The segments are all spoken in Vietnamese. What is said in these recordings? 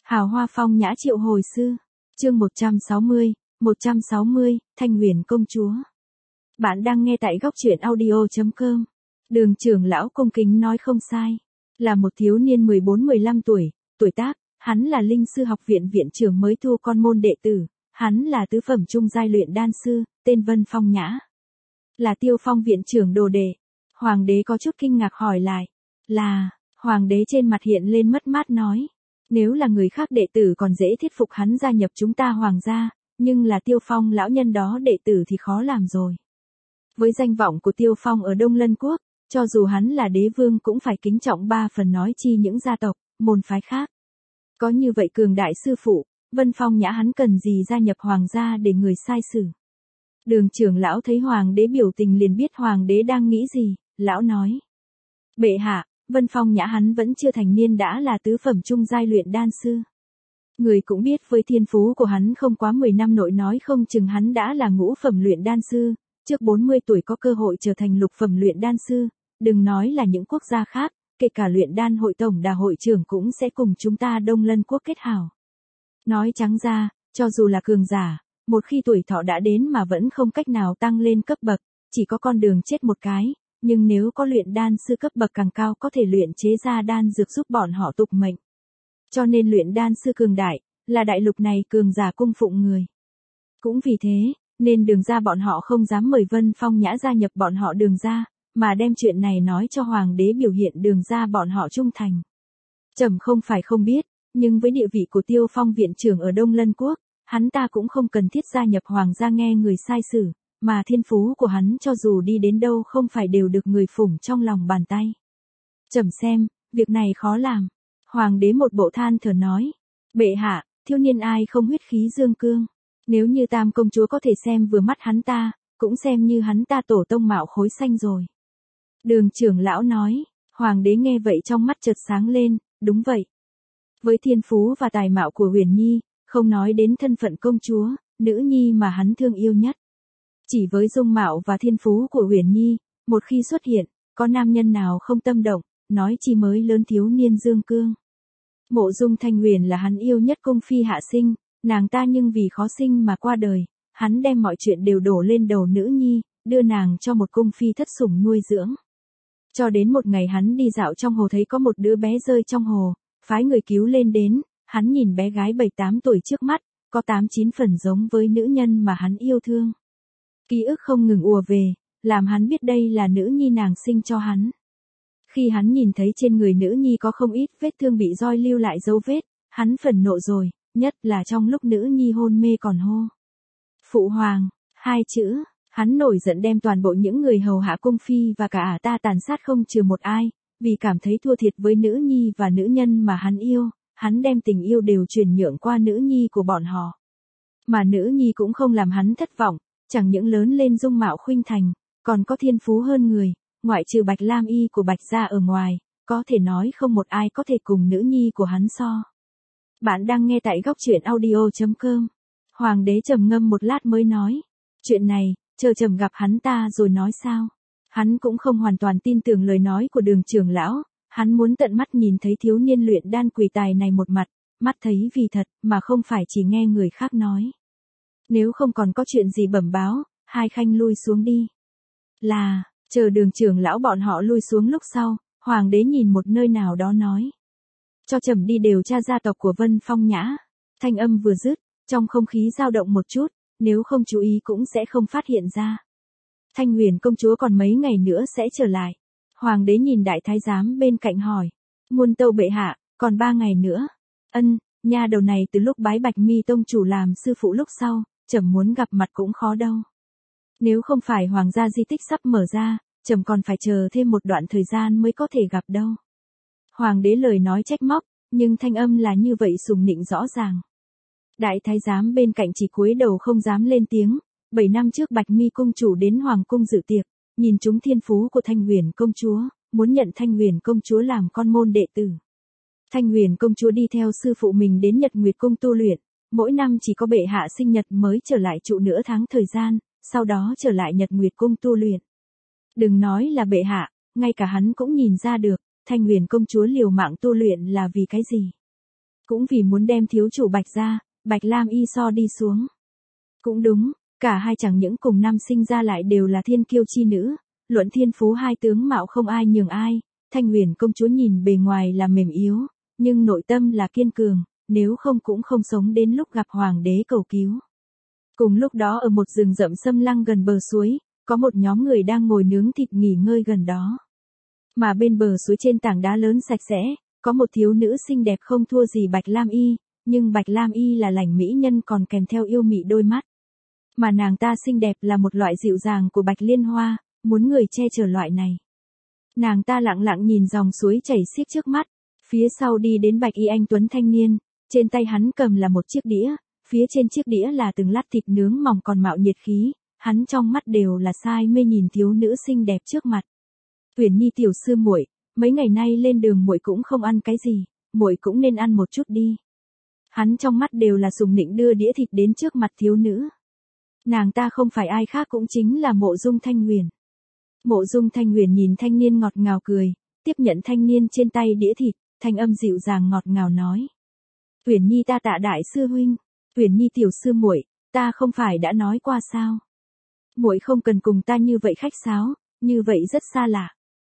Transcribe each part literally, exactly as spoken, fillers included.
Hào hoa phong nhã triệu hồi sư. Chương một trăm sáu mươi, một trăm sáu mươi, Thanh Huyền công chúa. Bạn đang nghe tại góc truyện audio chấm com. Đường trưởng lão cung kính nói không sai. Là một thiếu niên mười bốn mười lăm tuổi, tuổi tác, hắn là linh sư học viện viện trưởng mới thu con môn đệ tử, hắn là tứ phẩm trung giai luyện đan sư, tên Vân Phong Nhã. Là Tiêu Phong viện trưởng đồ đệ. Hoàng đế có chút kinh ngạc hỏi lại. Là, hoàng đế trên mặt hiện lên mất mát nói. Nếu là người khác đệ tử còn dễ thuyết phục hắn gia nhập chúng ta hoàng gia, nhưng là Tiêu Phong lão nhân đó đệ tử thì khó làm rồi. Với danh vọng của Tiêu Phong ở Đông Lân Quốc, cho dù hắn là đế vương cũng phải kính trọng ba phần nói chi những gia tộc, môn phái khác. Có như vậy cường đại sư phụ, Vân Phong Nhã hắn cần gì gia nhập hoàng gia để người sai xử. Đường trưởng lão thấy hoàng đế biểu tình liền biết hoàng đế đang nghĩ gì, lão nói. Bệ hạ, Vân Phong Nhã hắn vẫn chưa thành niên đã là tứ phẩm trung giai luyện đan sư. Người cũng biết với thiên phú của hắn không quá mười năm nội nói không chừng hắn đã là ngũ phẩm luyện đan sư, trước bốn mươi tuổi có cơ hội trở thành lục phẩm luyện đan sư, đừng nói là những quốc gia khác, kể cả luyện đan hội tổng đà hội trưởng cũng sẽ cùng chúng ta Đông Lân Quốc kết hảo. Nói trắng ra, cho dù là cường giả, một khi tuổi thọ đã đến mà vẫn không cách nào tăng lên cấp bậc, chỉ có con đường chết một cái, nhưng nếu có luyện đan sư cấp bậc càng cao có thể luyện chế ra đan dược giúp bọn họ tục mệnh. Cho nên luyện đan sư cường đại, là đại lục này cường giả cung phụng người. Cũng vì thế, nên đường ra bọn họ không dám mời Vân Phong Nhã gia nhập bọn họ đường ra, mà đem chuyện này nói cho hoàng đế biểu hiện đường ra bọn họ trung thành. Trẫm không phải không biết, nhưng với địa vị của Tiêu Phong viện trưởng ở Đông Lân Quốc, hắn ta cũng không cần thiết gia nhập hoàng gia nghe người sai xử, mà thiên phú của hắn cho dù đi đến đâu không phải đều được người phủng trong lòng bàn tay. Trẫm xem, việc này khó làm. Hoàng đế một bộ than thở nói. Bệ hạ, thiếu niên ai không huyết khí dương cương. Nếu như Tam công chúa có thể xem vừa mắt hắn ta, cũng xem như hắn ta tổ tông mạo khối xanh rồi. Đường trưởng lão nói. Hoàng đế nghe vậy trong mắt chợt sáng lên, đúng vậy. Với thiên phú và tài mạo của Huyền Nhi, không nói đến thân phận công chúa, nữ nhi mà hắn thương yêu nhất. Chỉ với dung mạo và thiên phú của Huyền Nhi, một khi xuất hiện, có nam nhân nào không tâm động, nói chi mới lớn thiếu niên dương cương. Mộ Dung Thanh Huyền là hắn yêu nhất cung phi hạ sinh, nàng ta nhưng vì khó sinh mà qua đời, hắn đem mọi chuyện đều đổ lên đầu nữ nhi, đưa nàng cho một cung phi thất sủng nuôi dưỡng. Cho đến một ngày hắn đi dạo trong hồ thấy có một đứa bé rơi trong hồ, phái người cứu lên đến, hắn nhìn bé gái bảy tám tuổi trước mắt, có tám chín phần giống với nữ nhân mà hắn yêu thương. Ký ức không ngừng ùa về, làm hắn biết đây là nữ nhi nàng sinh cho hắn. Khi hắn nhìn thấy trên người nữ nhi có không ít vết thương bị roi lưu lại dấu vết, hắn phẫn nộ rồi, nhất là trong lúc nữ nhi hôn mê còn hô. Phụ hoàng, hai chữ, hắn nổi giận đem toàn bộ những người hầu hạ cung phi và cả ả ta tàn sát không trừ một ai, vì cảm thấy thua thiệt với nữ nhi và nữ nhân mà hắn yêu, hắn đem tình yêu đều truyền nhượng qua nữ nhi của bọn họ. Mà nữ nhi cũng không làm hắn thất vọng, chẳng những lớn lên dung mạo khuynh thành, còn có thiên phú hơn người, ngoại trừ Bạch Lam Y của Bạch gia ở ngoài, có thể nói không một ai có thể cùng nữ nhi của hắn so. Bạn đang nghe tại góc truyện audio chấm com. Hoàng đế trầm ngâm một lát mới nói, chuyện này, chờ trầm gặp hắn ta rồi nói sao. Hắn cũng không hoàn toàn tin tưởng lời nói của đường trưởng lão, hắn muốn tận mắt nhìn thấy thiếu niên luyện đan quỷ tài này một mặt, mắt thấy vì thật, mà không phải chỉ nghe người khác nói. Nếu không còn có chuyện gì bẩm báo, hai khanh lui xuống đi. Là, chờ đường trưởng lão bọn họ lui xuống lúc sau, hoàng đế nhìn một nơi nào đó nói. Cho trẫm đi điều tra gia tộc của Vân Phong Nhã. Thanh âm vừa dứt, trong không khí dao động một chút, nếu không chú ý cũng sẽ không phát hiện ra. Thanh Huyền công chúa còn mấy ngày nữa sẽ trở lại. Hoàng đế nhìn đại thái giám bên cạnh hỏi. Muôn tâu bệ hạ, còn ba ngày nữa. Ân, nha đầu này từ lúc bái Bạch Mi tông chủ làm sư phụ lúc sau, trẫm muốn gặp mặt cũng khó đâu. Nếu không phải hoàng gia di tích sắp mở ra, trẫm còn phải chờ thêm một đoạn thời gian mới có thể gặp đâu. Hoàng đế lời nói trách móc, nhưng thanh âm là như vậy sùng nịnh rõ ràng. Đại thái giám bên cạnh chỉ cúi đầu không dám lên tiếng. Bảy năm trước Bạch Mi cung chủ đến hoàng cung dự tiệc, nhìn chúng thiên phú của Thanh Huyền công chúa, muốn nhận Thanh Huyền công chúa làm con môn đệ tử. Thanh Huyền công chúa đi theo sư phụ mình đến Nhật Nguyệt cung tu luyện, mỗi năm chỉ có bệ hạ sinh nhật mới trở lại trụ nửa tháng thời gian, sau đó trở lại Nhật Nguyệt cung tu luyện. Đừng nói là bệ hạ, ngay cả hắn cũng nhìn ra được, Thanh Huyền công chúa liều mạng tu luyện là vì cái gì. Cũng vì muốn đem thiếu chủ Bạch gia, Bạch Lam Y so đi xuống. Cũng đúng, cả hai chẳng những cùng năm sinh ra lại đều là thiên kiêu chi nữ, luận thiên phú hai tướng mạo không ai nhường ai, Thanh Huyền công chúa nhìn bề ngoài là mềm yếu, nhưng nội tâm là kiên cường, nếu không cũng không sống đến lúc gặp hoàng đế cầu cứu. Cùng lúc đó ở một rừng rậm xâm lăng gần bờ suối, có một nhóm người đang ngồi nướng thịt nghỉ ngơi gần đó. Mà bên bờ suối trên tảng đá lớn sạch sẽ, có một thiếu nữ xinh đẹp không thua gì Bạch Lam Y, nhưng Bạch Lam Y là lãnh mỹ nhân còn kèm theo yêu mị đôi mắt. Mà nàng ta xinh đẹp là một loại dịu dàng của Bạch Liên Hoa, muốn người che chở loại này. Nàng ta lặng lặng nhìn dòng suối chảy xiết trước mắt, phía sau đi đến Bạch Y anh tuấn thanh niên, trên tay hắn cầm là một chiếc đĩa, phía trên chiếc đĩa là từng lát thịt nướng mỏng còn mạo nhiệt khí, hắn trong mắt đều là say mê nhìn thiếu nữ xinh đẹp trước mặt. Uyển Nhi tiểu sư muội, mấy ngày nay lên đường muội cũng không ăn cái gì, muội cũng nên ăn một chút đi. Hắn trong mắt đều là sùng nịnh đưa đĩa thịt đến trước mặt thiếu nữ. Nàng ta không phải ai khác cũng chính là Mộ Dung Thanh Huyền. Mộ Dung Thanh Huyền nhìn thanh niên ngọt ngào cười, tiếp nhận thanh niên trên tay đĩa thịt, thanh âm dịu dàng ngọt ngào nói: "Uyển Nhi ta tạ đại sư huynh, Uyển Nhi tiểu sư muội, ta không phải đã nói qua sao? Muội không cần cùng ta như vậy khách sáo, như vậy rất xa lạ."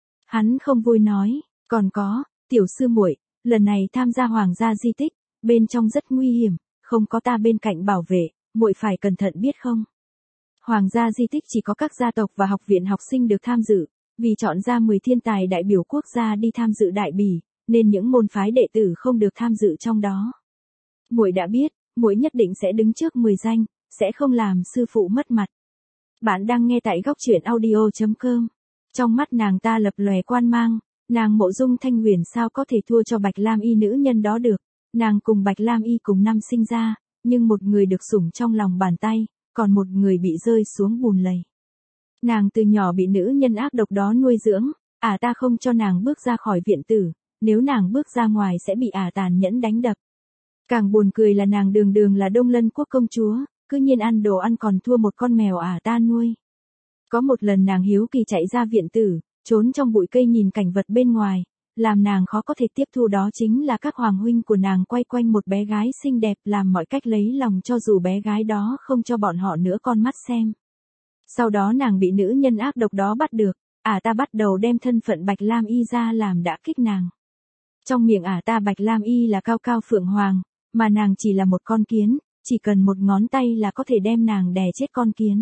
Hắn không vui nói, "Còn có, tiểu sư muội, lần này tham gia hoàng gia di tích, bên trong rất nguy hiểm, không có ta bên cạnh bảo vệ, muội phải cẩn thận biết không? Hoàng gia di tích chỉ có các gia tộc và học viện học sinh được tham dự, vì chọn ra mười thiên tài đại biểu quốc gia đi tham dự đại bỉ, nên những môn phái đệ tử không được tham dự trong đó. Muội đã biết, muội nhất định sẽ đứng trước mười danh, sẽ không làm sư phụ mất mặt." Bạn đang nghe tại góc truyện audio chấm com. Trong mắt nàng ta lập lòe quan mang, nàng Mộ Dung Thanh Huyền sao có thể thua cho Bạch Lam Y nữ nhân đó được, nàng cùng Bạch Lam Y cùng năm sinh ra, nhưng một người được sủng trong lòng bàn tay, còn một người bị rơi xuống bùn lầy. Nàng từ nhỏ bị nữ nhân ác độc đó nuôi dưỡng, ả ta không cho nàng bước ra khỏi viện tử, nếu nàng bước ra ngoài sẽ bị ả tàn nhẫn đánh đập. Càng buồn cười là nàng đường đường là Đông Lân quốc công chúa, cứ nhiên ăn đồ ăn còn thua một con mèo ả ta nuôi. Có một lần nàng hiếu kỳ chạy ra viện tử, trốn trong bụi cây nhìn cảnh vật bên ngoài, làm nàng khó có thể tiếp thu đó chính là các hoàng huynh của nàng quay quanh một bé gái xinh đẹp làm mọi cách lấy lòng cho dù bé gái đó không cho bọn họ nữa con mắt xem. Sau đó nàng bị nữ nhân ác độc đó bắt được, ả ta bắt đầu đem thân phận Bạch Lam Y ra làm đã kích nàng. Trong miệng ả ta Bạch Lam Y là cao cao phượng hoàng, mà nàng chỉ là một con kiến, chỉ cần một ngón tay là có thể đem nàng đè chết con kiến.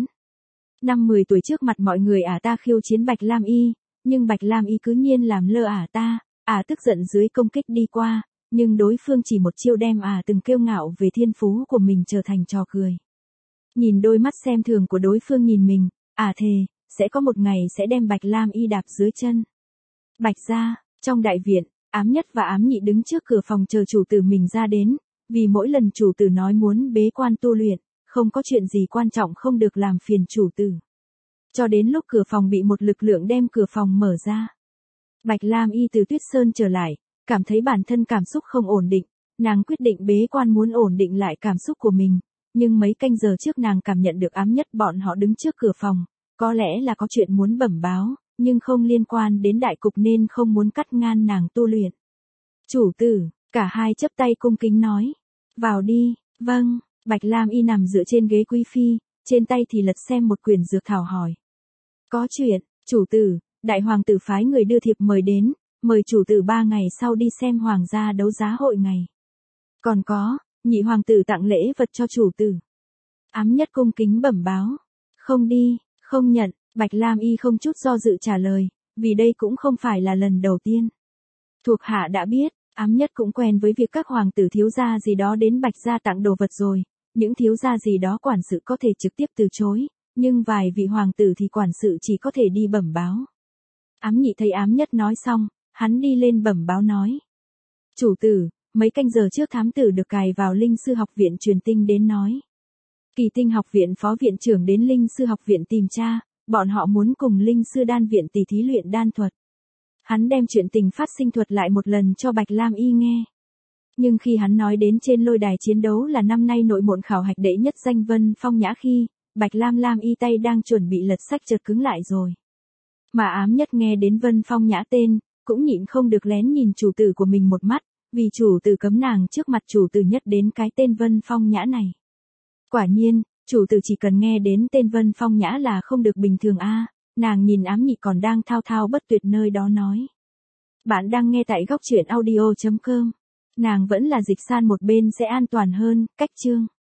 Năm mười tuổi trước mặt mọi người ả ta khiêu chiến Bạch Lam Y, nhưng Bạch Lam Y cứ nhiên làm lơ ả ta, ả tức giận dưới công kích đi qua, nhưng đối phương chỉ một chiêu đem ả từng kiêu ngạo về thiên phú của mình trở thành trò cười. Nhìn đôi mắt xem thường của đối phương nhìn mình, ả thề, sẽ có một ngày sẽ đem Bạch Lam Y đạp dưới chân. Bạch gia, trong đại viện, Ám Nhất và Ám Nhị đứng trước cửa phòng chờ chủ tử mình ra đến, vì mỗi lần chủ tử nói muốn bế quan tu luyện, không có chuyện gì quan trọng không được làm phiền chủ tử. Cho đến lúc cửa phòng bị một lực lượng đem cửa phòng mở ra. Bạch Lam Y từ Tuyết Sơn trở lại, cảm thấy bản thân cảm xúc không ổn định, nàng quyết định bế quan muốn ổn định lại cảm xúc của mình, nhưng mấy canh giờ trước nàng cảm nhận được Ám Nhất bọn họ đứng trước cửa phòng, có lẽ là có chuyện muốn bẩm báo, nhưng không liên quan đến đại cục nên không muốn cắt ngang nàng tu luyện. "Chủ tử", cả hai chắp tay cung kính nói. "Vào đi." "Vâng." Bạch Lam Y nằm dựa trên ghế quý phi, trên tay thì lật xem một quyển dược thảo hỏi. "Có chuyện, chủ tử, đại hoàng tử phái người đưa thiệp mời đến, mời chủ tử ba ngày sau đi xem hoàng gia đấu giá hội ngày. Còn có, nhị hoàng tử tặng lễ vật cho chủ tử." Ám Nhất cung kính bẩm báo. "Không đi, không nhận." Bạch Lam Y không chút do dự trả lời, vì đây cũng không phải là lần đầu tiên. Thuộc hạ đã biết, Ám Nhất cũng quen với việc các hoàng tử thiếu gia gì đó đến Bạch gia tặng đồ vật rồi, những thiếu gia gì đó quản sự có thể trực tiếp từ chối, nhưng vài vị hoàng tử thì quản sự chỉ có thể đi bẩm báo. Ám Nhị thấy Ám Nhất nói xong, hắn đi lên bẩm báo nói. "Chủ tử, mấy canh giờ trước thám tử được cài vào Linh Sư học viện truyền tin đến nói. Kỳ Tinh học viện phó viện trưởng đến Linh Sư học viện tìm tra, bọn họ muốn cùng Linh Sư đan viện tỉ thí luyện đan thuật." Hắn đem chuyện tình phát sinh thuật lại một lần cho Bạch Lam Y nghe. Nhưng khi hắn nói đến trên lôi đài chiến đấu là năm nay nội môn khảo hạch đệ nhất danh Vân Phong Nhã khi, Bạch Lam Lam Y tay đang chuẩn bị lật sách chợt cứng lại rồi. Mà Ám Nhất nghe đến Vân Phong Nhã tên, cũng nhịn không được lén nhìn chủ tử của mình một mắt, Vì chủ tử cấm nàng trước mặt chủ tử nhất đến cái tên Vân Phong Nhã này. Quả nhiên, chủ tử chỉ cần nghe đến tên Vân Phong Nhã là không được bình thường a. Nàng nhìn ám nhị còn đang thao thao bất tuyệt nơi đó nói. Bạn đang nghe tại góc truyện audio chấm com. Nàng vẫn là Dịch San một bên sẽ an toàn hơn, cách chương.